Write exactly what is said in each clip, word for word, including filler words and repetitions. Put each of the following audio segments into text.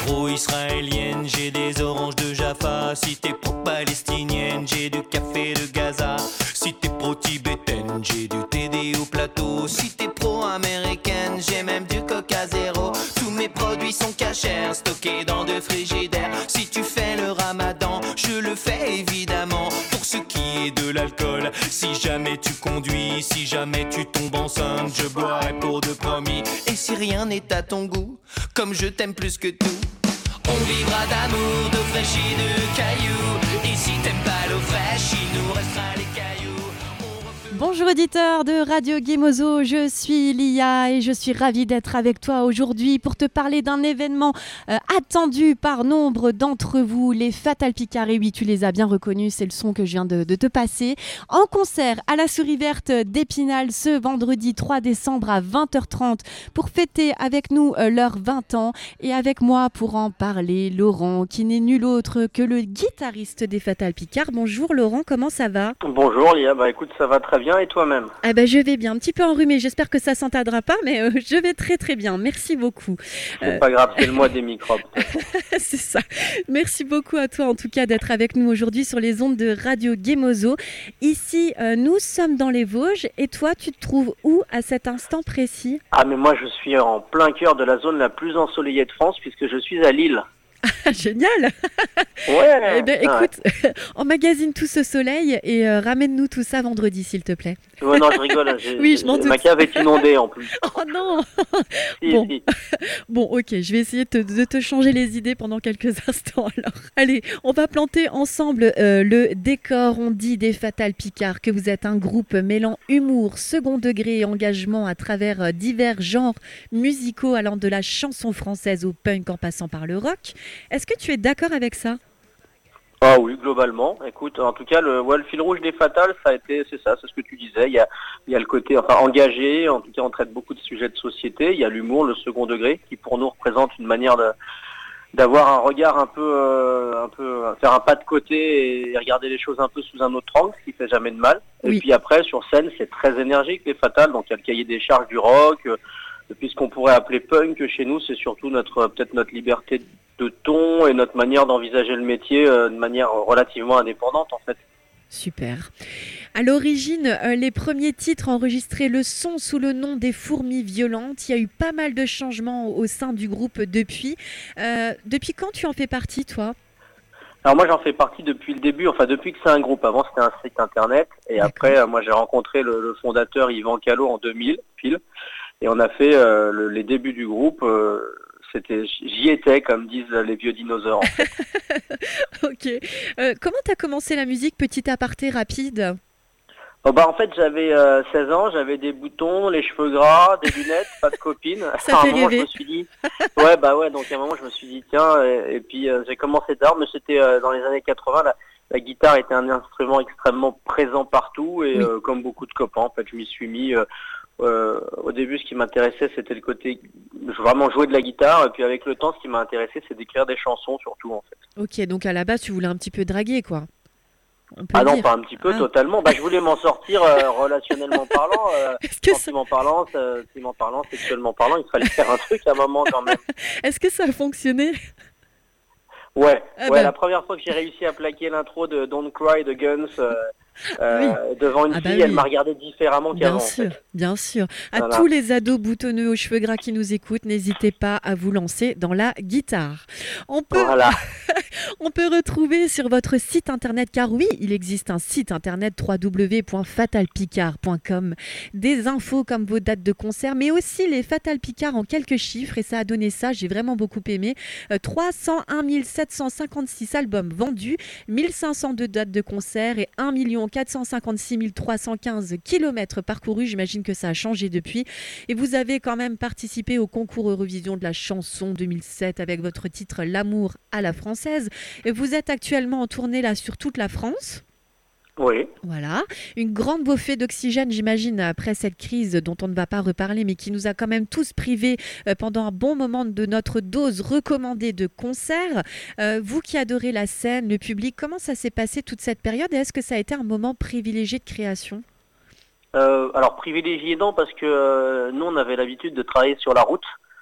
pro-israélienne, j'ai des oranges de Jaffa. Si t'es pro-palestinienne, j'ai du café de Gaza. Si t'es pro-tibétaine, j'ai du T D au plateau. Si t'es pro-américaine, j'ai même du Coca Zéro. Tous mes produits sont cachers, stockés dans deux frigidaires. Si tu fais le ramadan, je le fais évidemment. Pour ce qui est de l'alcool, si jamais tu conduis, si jamais tu tombes enceinte, je boirai pour de promis. Et si rien n'est à ton goût, comme je t'aime plus que tout, on vivra d'amour, de fraîchis, de cailloux. Et si t'aimes pas l'eau fraîche, il nous restera les cailloux. Bonjour auditeurs de Radio Guémozo, je suis Lia et je suis ravie d'être avec toi aujourd'hui pour te parler d'un événement euh, attendu par nombre d'entre vous, les Fatal Picard. Et oui, tu les as bien reconnus, c'est le son que je viens de, de te passer. En concert à la Souris Verte d'Épinal ce vendredi trois décembre à vingt heures trente pour fêter avec nous euh, leurs vingt ans. Et avec moi pour en parler, Laurent, qui n'est nul autre que le guitariste des Fatal Picard. Bonjour Laurent, comment ça va ? Bonjour Lia, bah écoute, ça va très bien. Et toi-même ? Ah bah je vais bien, un petit peu enrhumée, j'espère que ça ne s'entendra pas, mais euh, je vais très très bien, merci beaucoup. C'est euh... pas grave, c'est le mois des microbes. C'est ça, merci beaucoup à toi en tout cas d'être avec nous aujourd'hui sur les ondes de Radio Guémozo. Ici, euh, nous sommes dans les Vosges, et toi tu te trouves où à cet instant précis ? Ah mais moi je suis en plein cœur de la zone la plus ensoleillée de France, puisque je suis à Lille. Ah, génial. Ouais. Eh bien, écoute, ouais. Emmagasine tout ce soleil et euh, ramène-nous tout ça vendredi, s'il te plaît. Ouais, non, je rigole. J'ai, oui, je m'en doute. Ma cave est inondée en plus. Oh non. si, bon. Si. Bon, ok, je vais essayer de te, de te changer les idées pendant quelques instants. Alors, allez, on va planter ensemble euh, le décor. On dit des Fatal Picard que vous êtes un groupe mêlant humour, second degré et engagement à travers euh, divers genres musicaux allant de la chanson française au punk en passant par le rock. Est-ce que tu es d'accord avec ça ? Ah oui, globalement. Écoute, en tout cas, le, ouais, le fil rouge des Fatals, ça a été, c'est ça, c'est ce que tu disais. Il y a, il y a le côté, enfin, engagé. En tout cas, on traite beaucoup de sujets de société. Il y a l'humour, le second degré, qui pour nous représente une manière de, d'avoir un regard un peu, euh, un peu, faire un pas de côté et regarder les choses un peu sous un autre angle, ce qui fait jamais de mal. Oui. Et puis après, sur scène, c'est très énergique les Fatals. Donc il y a le cahier des charges du rock. Euh, Depuis ce qu'on pourrait appeler punk, chez nous, c'est surtout notre peut-être notre liberté de ton et notre manière d'envisager le métier euh, de manière relativement indépendante, en fait. Super. À l'origine, euh, les premiers titres enregistraient le son sous le nom des Fourmis Violentes. Il y a eu pas mal de changements au sein du groupe depuis. Euh, depuis quand tu en fais partie, toi ? Alors moi, j'en fais partie depuis le début, enfin depuis que c'est un groupe. Avant, c'était un site internet. Et D'accord. après, euh, moi, j'ai rencontré le, le fondateur Yvan Callot en deux mille, pile. Et on a fait euh, le, les débuts du groupe, euh, c'était, j'y étais, comme disent les vieux dinosaures. En fait. Ok. Euh, comment tu as commencé la musique, petit aparté rapide ? Oh bah en fait, j'avais euh, seize ans, j'avais des boutons, les cheveux gras, des lunettes, pas de copine. Ça à fait un moment, rêver. Je me suis dit, ouais bah ouais, donc à un moment, je me suis dit tiens, et, et puis euh, j'ai commencé tard, mais c'était euh, dans les années quatre-vingts. La, la guitare était un instrument extrêmement présent partout, et oui. euh, comme beaucoup de copains, en fait, je m'y suis mis. Euh, Euh, au début, ce qui m'intéressait, c'était le côté vraiment jouer de la guitare. Et puis avec le temps, ce qui m'a intéressé, c'est d'écrire des chansons, surtout, en fait. Ok, donc à la base, tu voulais un petit peu draguer, quoi. On peut ah non, dire. pas un petit peu, ah. totalement. Bah, je voulais m'en sortir euh, relationnellement parlant, euh, sentiment ça... parlant, sentiment parlant, sexuellement parlant. Il fallait faire un truc à un moment quand même. Est-ce que ça a fonctionné ? Ouais, ah ouais. Ben... La première fois que j'ai réussi à plaquer l'intro de Don't Cry de Guns. Euh, Euh, oui. Devant une ah fille, bah oui. elle m'a regardé différemment qu'avant. Bien sûr, en fait. bien sûr. À voilà. tous les ados boutonneux aux cheveux gras qui nous écoutent, n'hésitez pas à vous lancer dans la guitare. On peut, voilà. on peut retrouver sur votre site internet, car oui, il existe un site internet w w w point fatal picard point com, des infos comme vos dates de concert, mais aussi les Fatal Picard en quelques chiffres, et ça a donné ça, j'ai vraiment beaucoup aimé. Euh, trois cent un mille sept cent cinquante-six albums vendus, mille cinq cent deux dates de concert et un million quatre cent cinquante-six mille trois cent quinze kilomètres parcourus. J'imagine que ça a changé depuis. Et vous avez quand même participé au concours Eurovision de la chanson deux mille sept avec votre titre L'amour à la française. Et vous êtes actuellement en tournée là sur toute la France. Oui. Voilà, une grande bouffée d'oxygène, j'imagine, après cette crise dont on ne va pas reparler, mais qui nous a quand même tous privés euh, pendant un bon moment de notre dose recommandée de concert. Euh, vous qui adorez la scène, le public, comment ça s'est passé toute cette période et est-ce que ça a été un moment privilégié de création ? euh, Alors privilégié non, parce que euh, nous on avait l'habitude de travailler sur la route.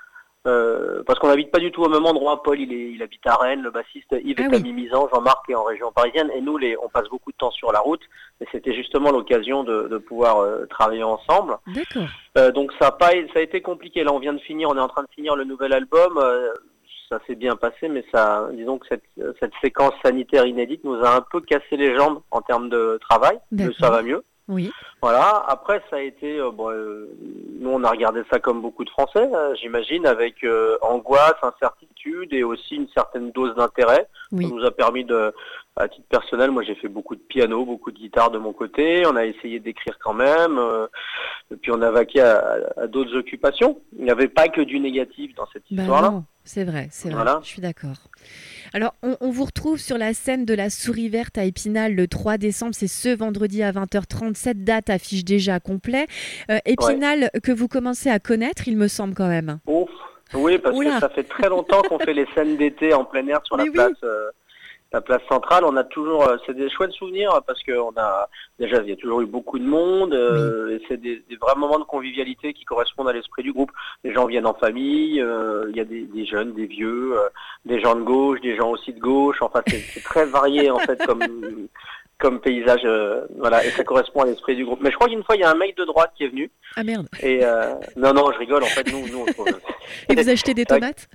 Euh, parce qu'on n'habite pas du tout au même endroit. Paul, il, est, il habite à Rennes, le bassiste Yves Ah est oui. à Mimizan, Jean-Marc est en région parisienne, et nous, les, on passe beaucoup de temps sur la route, et c'était justement l'occasion de, de pouvoir euh, travailler ensemble. D'accord. Euh, donc ça a, pas, ça a été compliqué. Là, on vient de finir, on est en train de finir le nouvel album. Euh, ça s'est bien passé, mais ça, disons que cette, cette séquence sanitaire inédite nous a un peu cassé les jambes en termes de travail, mais D'accord. ça va mieux. Oui. Voilà. Après, ça a été, euh, bon, euh, nous on a regardé ça comme beaucoup de Français, euh, j'imagine, avec euh, angoisse, incertitude et aussi une certaine dose d'intérêt. Oui. Ça nous a permis de, à titre personnel, moi j'ai fait beaucoup de piano, beaucoup de guitare de mon côté. On a essayé d'écrire quand même, euh, et puis on a vaqué à, à, à d'autres occupations. Il n'y avait pas que du négatif dans cette Bah histoire-là. non, c'est vrai, c'est vrai. Voilà. Je suis d'accord. Alors, on, on vous retrouve sur la scène de la Souris Verte à Épinal le trois décembre. C'est ce vendredi à vingt heures trente. Cette date affiche déjà complet. Euh, Épinal, que vous commencez à connaître, il me semble quand même. Ouf. Oui, parce Oula. que ça fait très longtemps qu'on fait les scènes d'été en plein air sur Mais la oui. place. Euh, la place centrale, on a toujours, euh, c'est des chouettes souvenirs parce que on a déjà, il y a toujours eu beaucoup de monde, euh, et c'est des, des vrais moments de convivialité qui correspondent à l'esprit du groupe. Les gens viennent en famille, euh, il y a des, des jeunes, des vieux, euh, des gens de gauche, des gens aussi de gauche. Enfin, c'est, c'est très varié en fait comme comme paysage, euh, voilà, et ça correspond à l'esprit du groupe. Mais je crois qu'une fois, il y a un mec de droite qui est venu. Ah merde. Et euh, non, non, je rigole. En fait, nous, nous, on trouve. Et vous achetez des tomates?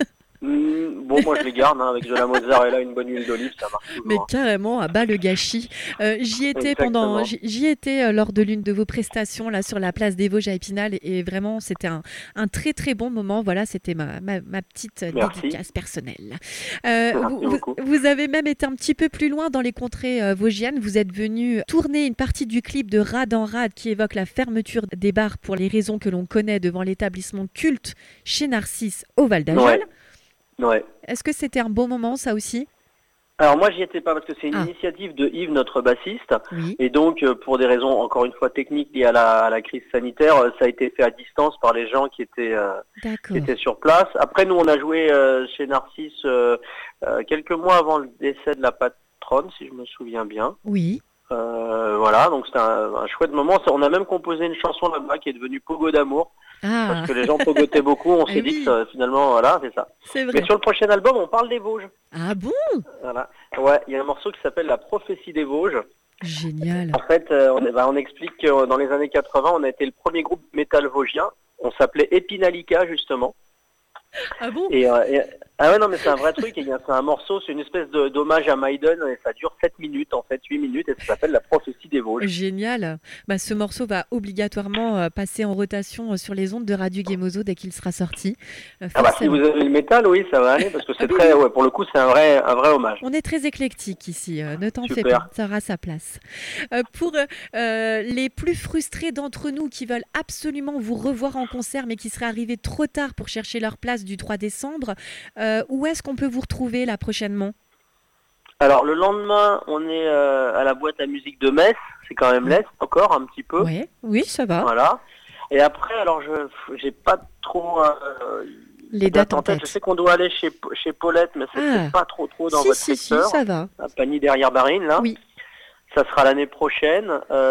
Mmh, bon, moi je les garde hein, avec de la mozzarella, une bonne huile d'olive, ça marche toujours. Mais carrément, à bas le gâchis. Euh, j'y étais Exactement. pendant, j'y, j'y étais euh, lors de l'une de vos prestations là sur la place des Vosges à Épinal et, et vraiment c'était un, un très très bon moment. Voilà, c'était ma, ma, ma petite euh, Merci. dédicace personnelle. Euh, Merci vous, vous, beaucoup. vous avez même été un petit peu plus loin dans les contrées euh, vosgiennes. Vous êtes venu tourner une partie du clip de Rad en Rad qui évoque la fermeture des bars pour les raisons que l'on connaît devant l'établissement culte chez Narcisse au Val d'Ajol. Ouais. Ouais. Est-ce que c'était un bon moment ça aussi? Alors moi j'y étais pas parce que c'est une Ah. initiative de Yves, notre bassiste, Oui. et donc euh, pour des raisons encore une fois techniques liées à la, à la crise sanitaire, euh, ça a été fait à distance par les gens qui étaient, euh, qui D'accord. étaient sur place. Après nous on a joué euh, chez Narcisse euh, euh, quelques mois avant le décès de la patronne, si je me souviens bien. Oui. Euh, voilà, donc c'était un, un chouette moment. Ça, on a même composé une chanson là-bas qui est devenue Pogo d'amour. Ah, Parce que les gens pogotaient beaucoup, on Ah s'est oui. dit que ça, finalement, voilà, c'est ça. c'est vrai. Mais sur le prochain album, on parle des Vosges. Ah bon? Voilà. Ouais, il y a un morceau qui s'appelle La prophétie des Vosges. Génial. En fait, euh, on, est- bah, on explique que euh, dans les années quatre-vingts, on a été le premier groupe métal vosgien. On s'appelait Épinalica, justement. Ah bon? Et, euh, et- ah ouais, non, mais c'est un vrai truc. Et il y a- c'est un morceau, c'est une espèce de, d'hommage à Maiden. Et ça dure sept minutes, en fait, huit minutes. Et ça s'appelle La prophétie des Vosges. Génial. Bah, ce morceau va obligatoirement euh, passer en rotation euh, sur les ondes de Radio Gemozo dès qu'il sera sorti. Euh, Ah bah, si forcément. vous avez le métal, oui, ça va aller. Parce que c'est Ah oui, très, oui. ouais, pour le coup, c'est un vrai, un vrai hommage. On est très éclectique ici, euh, ne t'en fais Super. pas, ça aura sa place. Euh, pour euh, euh, les plus frustrés d'entre nous qui veulent absolument vous revoir en concert mais qui seraient arrivés trop tard pour chercher leur place du trois décembre, euh, où est-ce qu'on peut vous retrouver là prochainement? Alors, le lendemain, on est euh, à la boîte à musique de Metz. C'est quand même l'Est, encore, un petit peu. Ouais, oui, ça va. Voilà. Et après, alors, je j'ai pas trop euh, Les dates en tête. tête. Je sais qu'on doit aller chez, chez Paulette, mais c'est Ah. c'est pas trop trop dans Si, votre si, si, secteur. ça va. À Pagny derrière Barine, là. Oui. Ça sera l'année prochaine.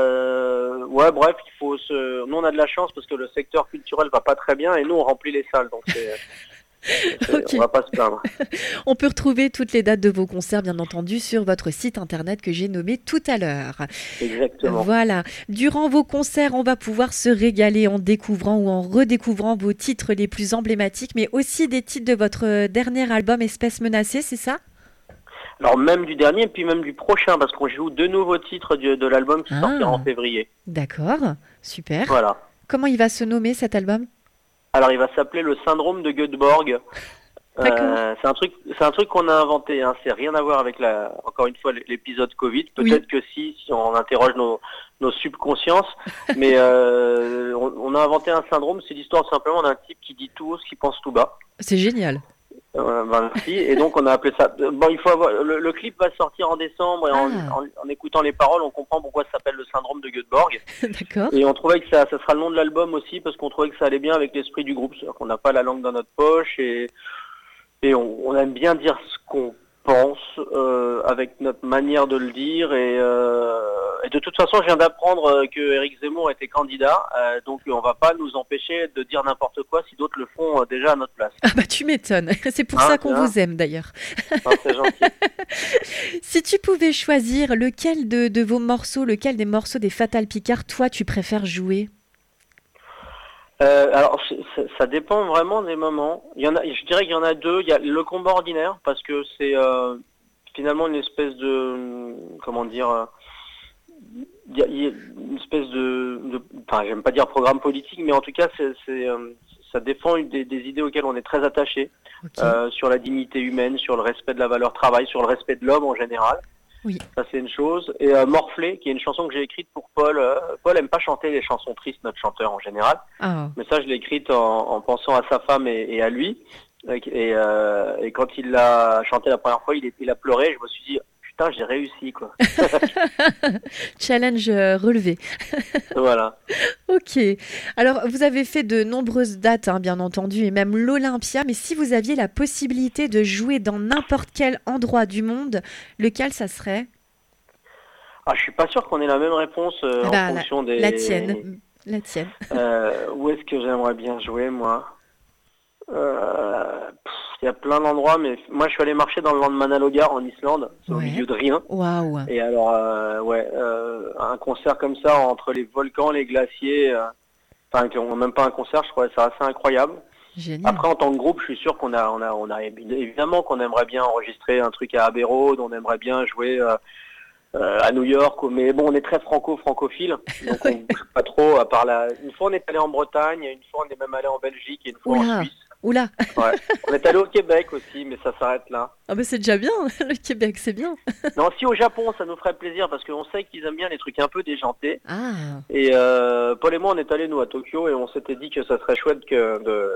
Euh, ouais, bref, il faut se... Nous, on a de la chance parce que le secteur culturel va pas très bien et nous, on remplit les salles. Donc, c'est... c'est- Ok. on va pas se plaindre. On peut retrouver toutes les dates de vos concerts, bien entendu, sur votre site internet que j'ai nommé tout à l'heure. Exactement. Voilà. Durant vos concerts, on va pouvoir se régaler en découvrant ou en redécouvrant vos titres les plus emblématiques, mais aussi des titres de votre dernier album Espèce menacée, c'est ça? Alors, même du dernier, puis même du prochain, parce qu'on joue deux nouveaux titres de, de l'album qui Ah. sortira en février. D'accord, super. Voilà. Comment il va se nommer cet album? Alors, il va s'appeler le syndrome de Göteborg. D'accord. Euh, c'est un truc, c'est un truc qu'on a inventé. Hein. C'est rien à voir avec la, encore une fois, l'épisode Covid. Peut-être que si, si on interroge nos, nos subconsciences, mais euh, on, on a inventé un syndrome. C'est l'histoire simplement d'un type qui dit tout haut ce qu'il pense tout bas. C'est génial. Euh, ben, si. Et donc on a appelé ça. Bon, il faut avoir. Le, le clip va sortir en décembre et en, Ah. en, en écoutant les paroles, on comprend pourquoi ça s'appelle le syndrome de Göteborg. D'accord. Et on trouvait que ça, ça sera le nom de l'album aussi parce qu'on trouvait que ça allait bien avec l'esprit du groupe. C'est-à-dire qu'on n'a pas la langue dans notre poche et, et on, on aime bien dire ce qu'on pense euh, avec notre manière de le dire et, euh, et de toute façon, je viens d'apprendre euh, que Éric Zemmour était candidat, euh, donc on va pas nous empêcher de dire n'importe quoi si d'autres le font euh, déjà à notre place. Ah bah tu m'étonnes, c'est pour Hein, ça qu'on hein vous aime d'ailleurs. Ah, c'est gentil. Si tu pouvais choisir lequel de, de vos morceaux, lequel des morceaux des Fatal Picard, toi tu préfères jouer? Euh, alors, c'est- c'est- ça dépend vraiment des moments. Il y en a, je dirais qu'il y en a deux. Il y a le combat ordinaire, parce que c'est euh, finalement une espèce de, comment dire, euh, il y a, il y a une espèce de, de- enfin, j'aime pas dire programme politique, mais en tout cas, c'est, c'est, euh, ça défend une des, des idées auxquelles on est très attaché, Ok. euh, sur la dignité humaine, sur le respect de la valeur travail, sur le respect de l'homme en général. Oui. Ça, c'est une chose. Et euh, Morflé, qui est une chanson que j'ai écrite pour Paul. Euh, Paul aime pas chanter les chansons tristes, notre chanteur en général. Ah, Mais ça, je l'ai écrite en, en pensant à sa femme et, et à lui. Et, et, euh, et quand il l'a chanté la première fois, il, est- il a pleuré. Je me suis dit, putain, j'ai réussi, quoi. challenge euh, relevé. Voilà. Ok. Alors, vous avez fait de nombreuses dates, hein, bien entendu, et même l'Olympia. Mais si vous aviez la possibilité de jouer dans n'importe quel endroit du monde, lequel ça serait? Ah, je suis pas sûr qu'on ait la même réponse euh, Ah en bah, la, fonction des. la tienne. La tienne. Euh, où est-ce que j'aimerais bien jouer, moi? Euh, pff, Il y a plein d'endroits, mais moi, je suis allé marcher dans le Landmannalaugar en Islande. C'est au Ouais. milieu de rien. Waouh. Et alors, euh, ouais, euh, un concert comme ça entre les volcans, les glaciers, euh, enfin, même pas un concert, je trouvais ça assez incroyable. Génial. Après, en tant que groupe, je suis sûr qu'on a, on a, on a évidemment qu'on aimerait bien enregistrer un truc à Abbey Road, on aimerait bien jouer euh, euh, à New York, mais bon, on est très franco-francophile, donc on bouge pas trop. À part la, une fois, on est allé en Bretagne, une fois, on est même allé en Belgique, et une fois en Oula. Suisse. Oula. Ouais. On est allé au Québec aussi, mais ça s'arrête là. Ah bah c'est déjà bien. Le Québec, c'est bien. Non, si au Japon, ça nous ferait plaisir parce qu'on sait qu'ils aiment bien les trucs un peu déjantés. Ah. Et euh, Paul et moi, on est allés nous à Tokyo et on s'était dit que ça serait chouette que de,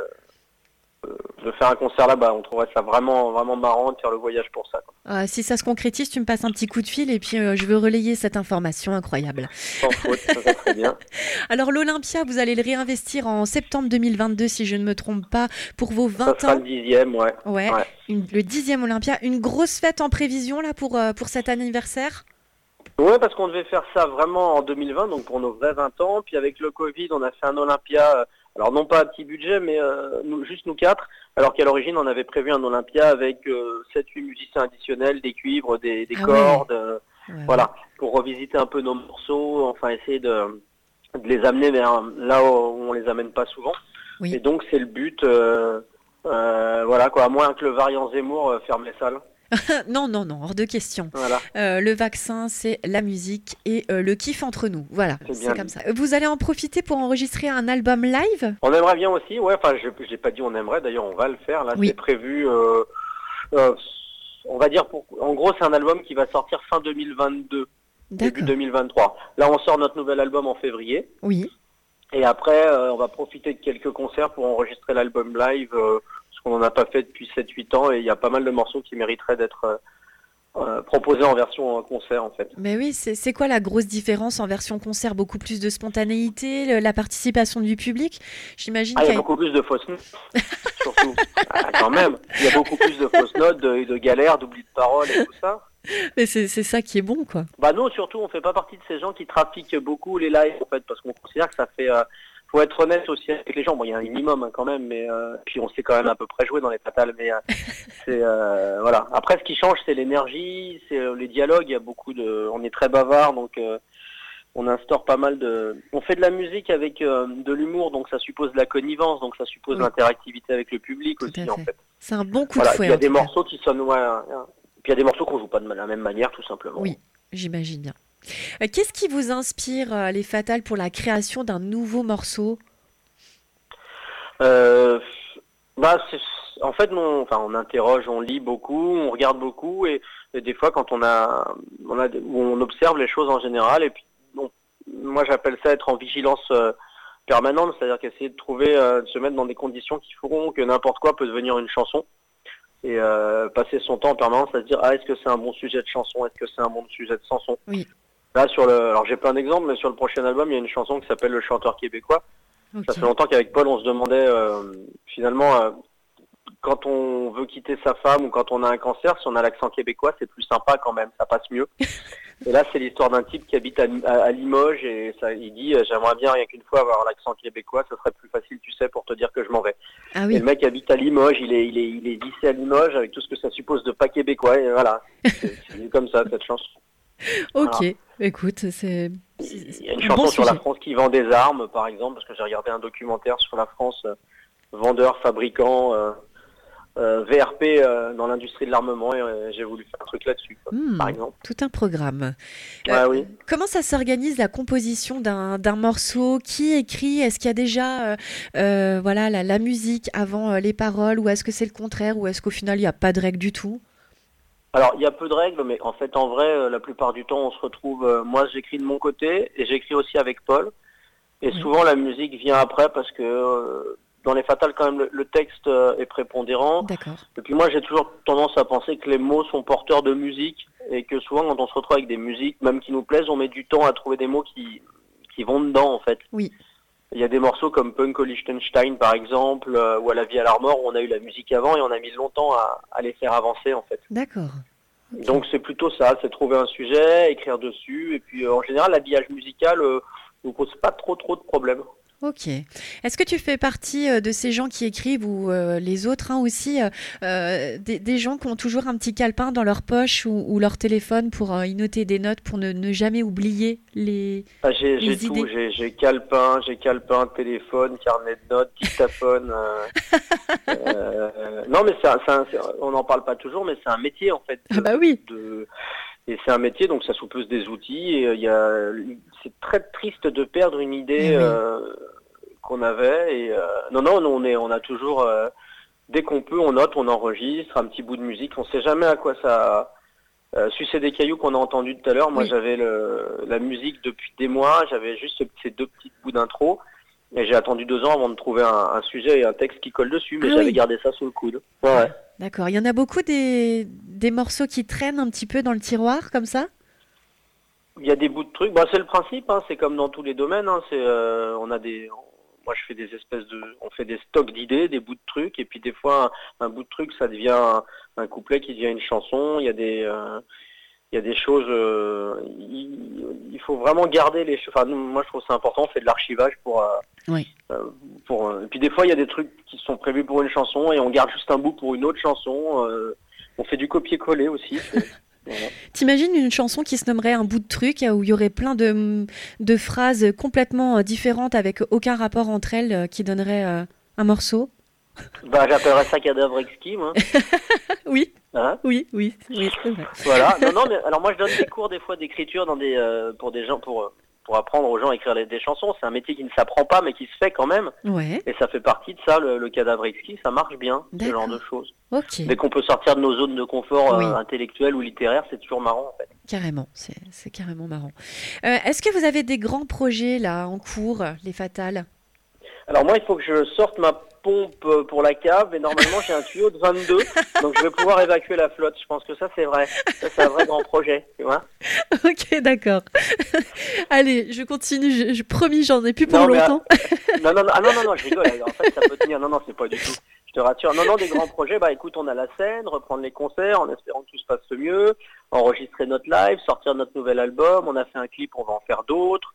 de faire un concert là-bas. On trouverait ça vraiment, vraiment marrant de faire le voyage pour ça, quoi. Ah, si ça se concrétise, tu me passes un petit coup de fil et puis euh, je veux relayer cette information incroyable. Sans faute, ça, ça serait bien. Alors l'Olympia, vous allez le réinvestir en septembre deux mille vingt-deux, si je ne me trompe pas, pour vos Ça vingt sera ans. le dixième, ouais. Ouais, Ouais. une- le dixième Olympia. Une grosse fête en prévision là pour, euh, pour cet anniversaire? Ouais, parce qu'on devait faire ça vraiment en deux mille vingt, donc pour nos vrais vingt ans. Puis avec le Covid, on a fait un Olympia, euh, alors non pas à petit budget, mais euh, nous, juste nous quatre. Alors qu'à l'origine, on avait prévu un Olympia avec euh, sept huit musiciens additionnels, des cuivres, des, des Ah ouais. cordes, euh, Ouais, ouais. voilà, pour revisiter un peu nos morceaux, enfin essayer de, de les amener vers là où on les amène pas souvent. Oui. Et donc c'est le but, euh, euh, voilà quoi, à moins que le variant Zemmour euh, ferme les salles. Non, non, non, hors de question. Voilà. Euh, le vaccin, c'est la musique et euh, le kiff entre nous. Voilà, C'est c'est bien comme dit. ça. Vous allez en profiter pour enregistrer un album live? On aimerait bien aussi, ouais, enfin je je l'ai pas dit on aimerait, d'ailleurs on va le faire, là Oui. c'est prévu, euh, euh, on va dire, pour, en gros c'est un album qui va sortir fin deux mille vingt-deux, début D'accord. deux mille vingt-trois. Là on sort notre nouvel album en février, Oui. et après euh, on va profiter de quelques concerts pour enregistrer l'album live, euh, parce qu'on n'en a pas fait depuis sept huit ans, et il y a pas mal de morceaux qui mériteraient d'être euh, euh, proposés en version euh, concert en fait. Mais oui, c'est c'est quoi la grosse différence en version concert? Beaucoup plus de spontanéité, le- la participation du public? J'imagine Ah, il y qu'il a y a... beaucoup plus de fausses notes, surtout. Ah, quand même, il y a beaucoup plus de fausses notes, de, de galères, d'oubli de paroles et tout ça. Mais c'est c'est ça qui est bon, quoi. Bah nous, surtout, on fait pas partie de ces gens qui trafiquent beaucoup les lives, en fait, parce qu'on considère que ça fait... Euh, faut être honnête aussi avec les gens. Bon, il y a un minimum hein, quand même, mais euh, puis on sait quand même à peu près jouer dans les fatales, mais euh, c'est euh, voilà. Après, ce qui change, c'est l'énergie, c'est euh, les dialogues. Il y a beaucoup de, on est très bavard, donc euh, on instaure pas mal de. On fait de la musique avec euh, de l'humour, donc ça suppose de la connivence, donc ça suppose Oui. l'interactivité avec le public Tout aussi, à en fait. fait. C'est un bon coup Voilà. de Puis fouet, il y a en des tout cas. morceaux qui sonnent, ouais, hein. Puis il y a des morceaux qu'on joue pas de la même manière, tout simplement. Oui, j'imagine bien. Euh, Qu'est-ce qui vous inspire, euh, les Fatales, pour la création d'un nouveau morceau? Euh, bah, c'est- en fait, on, enfin, on interroge, on lit beaucoup, on regarde beaucoup, et, et des fois, quand on a, on a, des- où on observe les choses en général, et puis, bon, moi, j'appelle ça être en vigilance euh, permanente, c'est-à-dire qu'essayer de trouver, euh, de se mettre dans des conditions qui feront que n'importe quoi peut devenir une chanson, et euh, passer son temps en permanence à se dire, ah, est-ce que c'est un bon sujet de chanson, est-ce que c'est un bon sujet de chanson. Oui. Là, sur le, alors j'ai plein d'exemples, mais sur le prochain album, il y a une chanson qui s'appelle Le chanteur québécois. Ok. Ça fait longtemps qu'avec Paul, on se demandait euh, finalement, euh, quand on veut quitter sa femme ou quand on a un cancer, si on a l'accent québécois, c'est plus sympa quand même, ça passe mieux. Et là, c'est l'histoire d'un type qui habite à, à, à Limoges et ça, il dit euh, j'aimerais bien rien qu'une fois avoir l'accent québécois, ce serait plus facile, tu sais, pour te dire que je m'en vais. Ah oui. Et le mec habite à Limoges, il est, il est, il est d'ici à Limoges avec tout ce que ça suppose de pas québécois. Et voilà, c'est, c'est comme ça cette chanson. Ok, Voilà. Écoute, c'est. Il y a une un chanson bon sur la sujet. France qui vend des armes, par exemple, parce que j'ai regardé un documentaire sur la France, euh, vendeur, fabricant, euh, euh, V R P euh, dans l'industrie de l'armement, et euh, j'ai voulu faire un truc là-dessus, quoi, Hmm, par exemple. tout un programme. Euh, Ouais, oui. Comment ça s'organise la composition d'un d'un morceau? Qui écrit? Est-ce qu'il y a déjà euh, euh, voilà, la, la musique avant euh, les paroles ou est-ce que c'est le contraire ou est-ce qu'au final il n'y a pas de règle du tout? Alors, il y a peu de règles, mais en fait, en vrai, euh, la plupart du temps, on se retrouve... euh, moi, j'écris de mon côté, et j'écris aussi avec Paul. Et Oui. souvent, la musique vient après, parce que euh, dans les fatales, quand même, le, le texte euh, est prépondérant. D'accord. Et puis moi, j'ai toujours tendance à penser que les mots sont porteurs de musique, et que souvent, quand on se retrouve avec des musiques, même qui nous plaisent, on met du temps à trouver des mots qui, qui vont dedans, en fait. Oui. Il y a des morceaux comme Punk au Liechtenstein, par exemple, euh, ou à La vie à la mort, où on a eu la musique avant, et on a mis longtemps à, à les faire avancer, en fait. D'accord. Ok. Donc c'est plutôt ça, c'est trouver un sujet, écrire dessus, et puis euh, en général l'habillage musical euh, ne pose pas trop trop de problèmes. Ok. Est-ce que tu fais partie euh, de ces gens qui écrivent ou euh, les autres hein, aussi, euh, euh, des, des gens qui ont toujours un petit calepin dans leur poche ou, ou leur téléphone pour euh, y noter des notes pour ne, ne jamais oublier les, Ah, j'ai j'ai les tout, idées? j'ai j'ai calepin, j'ai calepin, téléphone, carnet de notes, dictaphone. euh, euh, non mais c'est un- c'est un- c'est- on n'en parle pas toujours, mais c'est un métier en fait. Ah bah oui. De, et c'est un métier, donc ça suppose des outils. Et euh, il y a, c'est très triste de perdre une idée Eh oui. euh, qu'on avait. Et euh, non non, nous, on est, on a toujours. euh, Dès qu'on peut, on note, on enregistre un petit bout de musique. On sait jamais à quoi ça. Euh, Sucer des cailloux qu'on a entendu tout à l'heure. Moi, Oui. j'avais le, la musique depuis des mois. J'avais juste ce- ces deux petits bouts d'intro. Et j'ai attendu deux ans avant de trouver un, un sujet et un texte qui colle dessus. Mais Ah j'avais oui. gardé ça sous le coude. Ouais. ouais. D'accord. Il y en a beaucoup des, des morceaux qui traînent un petit peu dans le tiroir comme ça? Il y a des bouts de trucs. Bah, c'est le principe. Hein. C'est comme dans tous les domaines. Hein. C'est, euh, on a des. Moi, je fais des espèces de. On fait des stocks d'idées, des bouts de trucs. Et puis des fois, un, un bout de truc, ça devient un, un couplet qui devient une chanson. Il y a des. euh, Il y a des choses, euh, il, il faut vraiment garder les choses. Enfin, nous, moi, je trouve ça important. On fait de l'archivage pour, euh, Oui. euh, pour. euh, et puis des fois, il y a des trucs qui sont prévus pour une chanson et on garde juste un bout pour une autre chanson. euh, on fait du copier-coller aussi. c'est- voilà. T'imagines une chanson qui se nommerait Un bout de truc euh, où il y aurait plein de, de phrases complètement euh, différentes avec aucun rapport entre elles euh, qui donnerait euh, un morceau? Bah, j'appellerais ça cadavre exquis, moi. Oui, Hein oui, oui, oui, c'est vrai. Voilà. Non, non, mais alors moi, je donne des cours des fois d'écriture dans des euh, pour des gens pour euh, pour apprendre aux gens à écrire les- des chansons. C'est un métier qui ne s'apprend pas, mais qui se fait quand même. Ouais, Et ça fait partie de ça, le, le cadavre exquis. Ça marche bien, ce D'accord. genre de choses. ok, Dès qu'on peut sortir de nos zones de confort euh, Oui. intellectuel ou littéraire, c'est toujours marrant en fait. carrément, c'est c'est carrément marrant. Euh, est-ce que vous avez des grands projets là en cours, les Fatales? Alors moi, il faut que je sorte ma pompe euh, pour la cave, et normalement j'ai un tuyau de vingt-deux, donc je vais pouvoir évacuer la flotte. Je pense que ça c'est vrai. Ça c'est un vrai grand projet, tu vois. Ok, d'accord. Allez, je continue, je, je promis, j'en ai plus pour Non, mais, longtemps. Non, non, non, ah, non, non, non, je rigole. En fait, ça peut tenir. Non, non, c'est pas du tout. Je te rassure. Non, non, des grands projets. Bah, écoute, on a la scène, reprendre les concerts en espérant que tout se passe mieux, enregistrer notre live, sortir notre nouvel album. On a fait un clip, on va en faire d'autres.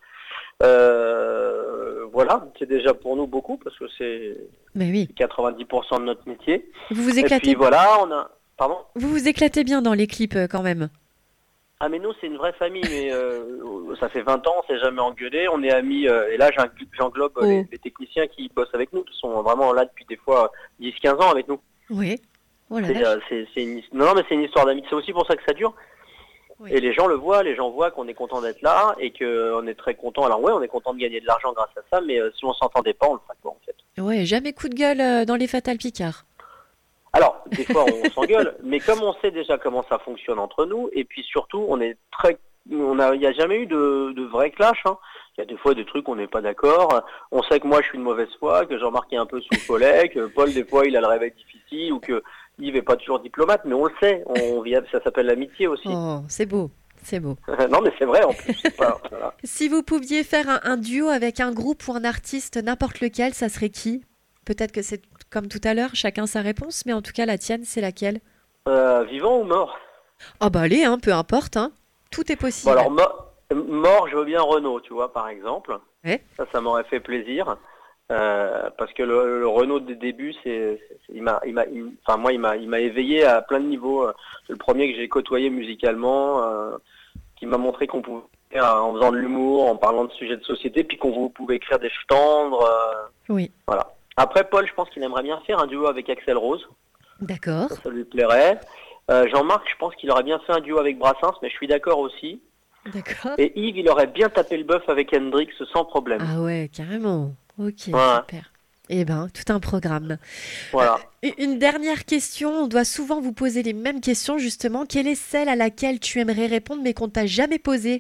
Euh, voilà, c'est déjà pour nous beaucoup parce que c'est Mais oui, quatre-vingt-dix pour cent de notre métier. vous vous Et éclatez, puis voilà, on a. Pardon. vous vous éclatez bien dans les clips euh, quand même. Ah mais nous c'est une vraie famille, mais euh, ça fait vingt ans, on s'est jamais engueulé, on est amis, euh, et là j'ing- j'englobe Oh. les, les techniciens qui bossent avec nous, qui sont vraiment là depuis des fois dix quinze ans avec nous. Oui. Oh la C'est, vache. euh, c'est, c'est une, his- non, non mais c'est une histoire d'amis, c'est aussi pour ça que ça dure. Oui. Et les gens le voient, les gens voient qu'on est content d'être là, et qu'on est très content, alors ouais on est content de gagner de l'argent grâce à ça, mais euh, si on s'entendait pas, on le ferait pas en fait. Ouais, jamais coup de gueule euh, dans les Fatales Picard. Alors, des fois on s'engueule, mais comme on sait déjà comment ça fonctionne entre nous, et puis surtout on est très, on a, il n'y a jamais eu de, de vrai clash. Hein. Il y a des fois des trucs où on n'est pas d'accord. On sait que moi je suis de mauvaise foi, que Jean-Marc est un peu sous le collet, que Paul des fois il a le réveil difficile, ou que Yves est pas toujours diplomate, mais on le sait. On vit, ça s'appelle l'amitié aussi. Oh, c'est beau, c'est beau. Non mais c'est vrai en plus. C'est pas, voilà. Si vous pouviez faire un, un duo avec un groupe ou un artiste, n'importe lequel, ça serait qui? Peut-être que c'est comme tout à l'heure, chacun sa réponse, mais en tout cas la tienne, c'est laquelle? Euh, vivant ou mort? Oh bah allez, hein, peu importe, hein. Tout est possible. Bon alors mo- mort, je veux bien Renault, tu vois, par exemple. Ouais. Ça, ça m'aurait fait plaisir. Euh, parce que le, le Renault des débuts, c'est, c'est- il m'a, il m'a, il- enfin moi, il m'a, il m'a éveillé à plein de niveaux. C'est le premier que j'ai côtoyé musicalement, euh, qui m'a montré qu'on pouvait, euh, en faisant de l'humour, en parlant de sujets de société, puis qu'on vous pouvait écrire des chants tendres. euh, Oui, voilà. Après, Paul, je pense qu'il aimerait bien faire un duo avec Axel Rose. d'accord. Ça, ça lui plairait. Euh, Jean-Marc, je pense qu'il aurait bien fait un duo avec Brassens, mais je suis d'accord aussi. D'accord. Et Yves, il aurait bien tapé le bœuf avec Hendrix sans problème. Ah ouais, carrément. Ok, Ouais. super. Eh ben, tout un programme. Voilà. Et une dernière question, on doit souvent vous poser les mêmes questions justement. Quelle est celle à laquelle tu aimerais répondre mais qu'on t'a jamais posée?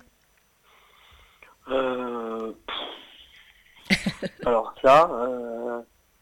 Euh, pff. Alors ça, euh,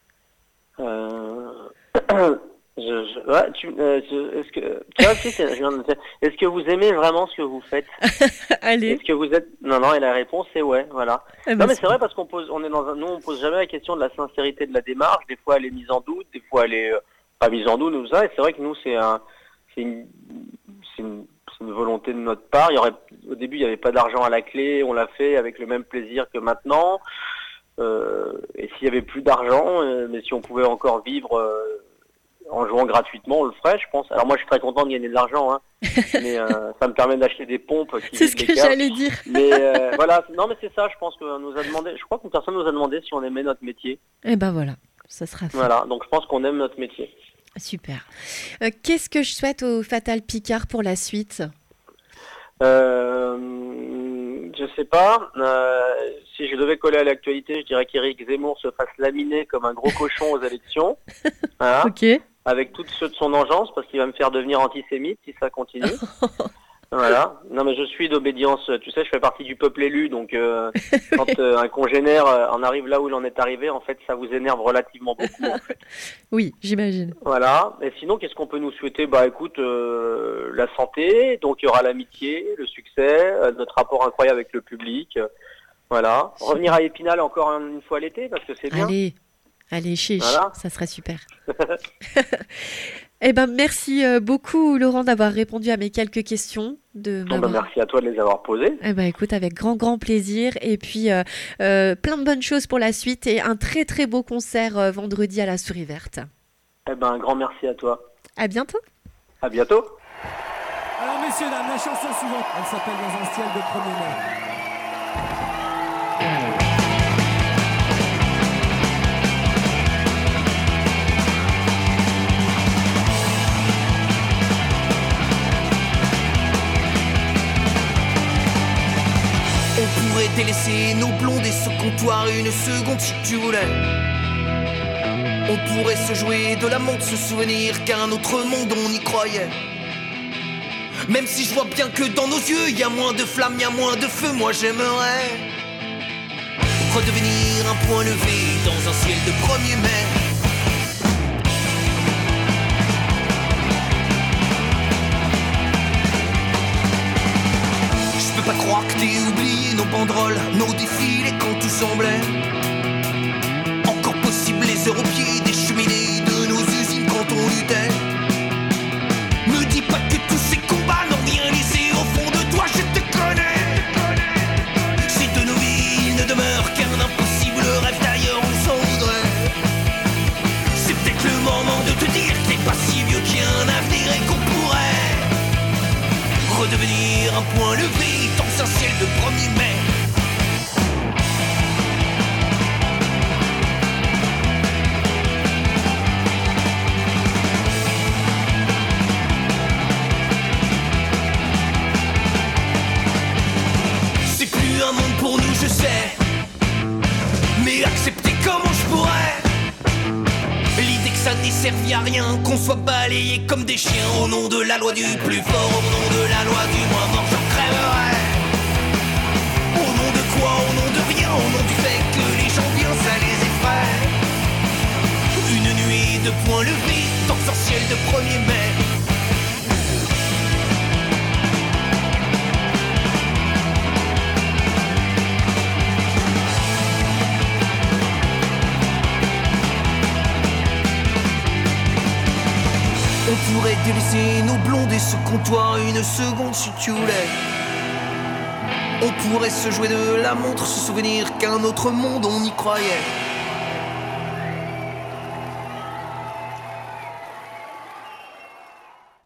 euh, je, je, ouais, tu, euh, je- est-ce que, tu vois, si, c'est- je viens de dire, est-ce que vous aimez vraiment ce que vous faites? Allez. Est-ce que vous êtes, non, non, et la réponse est ouais, voilà. Eh Non ben, mais c'est vrai parce qu'on pose, on est dans un, nous on pose jamais la question de la sincérité de la démarche. Des fois elle est mise en doute, des fois elle est euh, pas mise en doute, nous ça. Et c'est vrai que nous c'est un, c'est une, c'est une, c'est une volonté de notre part. Il y aurait, au début il n'y avait pas d'argent à la clé, on l'a fait avec le même plaisir que maintenant. Euh, et s'il y avait plus d'argent, euh, mais si on pouvait encore vivre euh, en jouant gratuitement, on le ferait, je pense. Alors moi je suis très content de gagner de l'argent, hein, mais euh, ça me permet d'acheter des pompes qui c'est ce vident que les caves. j'allais dire. Mais euh, voilà, non mais c'est ça, je pense qu'on nous a demandé, je crois qu'une personne nous a demandé si on aimait notre métier. Eh ben voilà, ça sera fait. Voilà, donc je pense qu'on aime notre métier. Super. Euh, qu'est-ce que je souhaite au Fatal Picard pour la suite? Euh, je sais pas, euh, si je devais coller à l'actualité, je dirais qu'Éric Zemmour se fasse laminer comme un gros cochon aux élections, voilà, Ok. avec toutes ceux de son engeance, parce qu'il va me faire devenir antisémite si ça continue. Voilà. Non mais je suis d'obédience, tu sais, je fais partie du peuple élu, donc euh, quand euh, un congénère euh, en arrive là où il en est arrivé, en fait, ça vous énerve relativement beaucoup. En fait. Oui, j'imagine. Voilà. Et sinon, qu'est-ce qu'on peut nous souhaiter? Bah écoute, euh, la santé, donc il y aura l'amitié, le succès, euh, notre rapport incroyable avec le public. euh, voilà. Revenir à Épinal encore une fois l'été, parce que c'est bien. Allez, allez, chiche, Voilà. ça serait super. Eh ben, merci euh, beaucoup, Laurent, d'avoir répondu à mes quelques questions. De Bon, bah, m'avoir- merci à toi de les avoir posées. Eh ben, écoute, avec grand, grand plaisir. Et puis, euh, euh, plein de bonnes choses pour la suite et un très, très beau concert euh, vendredi à la Souris Verte. Eh ben, un grand merci à toi. À bientôt. À bientôt. Alors messieurs, dames, la chanson suivante, elle s'appelle Dans un ciel de premier mai. On pourrait délaisser nos blondes et ce comptoir une seconde si tu voulais. On pourrait se jouer de la montre, se souvenir qu'à un autre monde on y croyait. Même si je vois bien que dans nos yeux y a moins de flammes, y a moins de feu, moi j'aimerais redevenir un point levé dans un ciel de premier mai. Je peux pas croire que t'aies oublié nos banderoles, nos défilés quand tout semblait encore possible, les heures au pied des cheminées de nos usines quand on luttait. Me dis pas que tous ces combats n'ont rien laissé au fond de toi, je te connais. Si de nos vies il ne demeure qu'un impossible rêve, d'ailleurs on s'en voudrait. C'est peut-être le moment de te dire que t'es pas si vieux, qu'il y a un avenir et qu'on pourrait redevenir un point levé dans un ciel de premier mai. C'est plus un monde pour nous, je sais, mais accepter comment je pourrais l'idée que ça n'ait servi à rien, qu'on soit balayé comme des chiens au nom de la loi du plus fort, au nom de la loi du moins mort, j'en crèverais. Au nom de quoi? Au nom de rien, au nom du fait que les gens bien ça les effraie. Une nuée de points levés dans un ciel de premier mai. On pourrait délaisser nos blondes et ce comptoir une seconde si tu voulais. On pourrait se jouer de la montre, se souvenir qu'un autre monde on y croyait.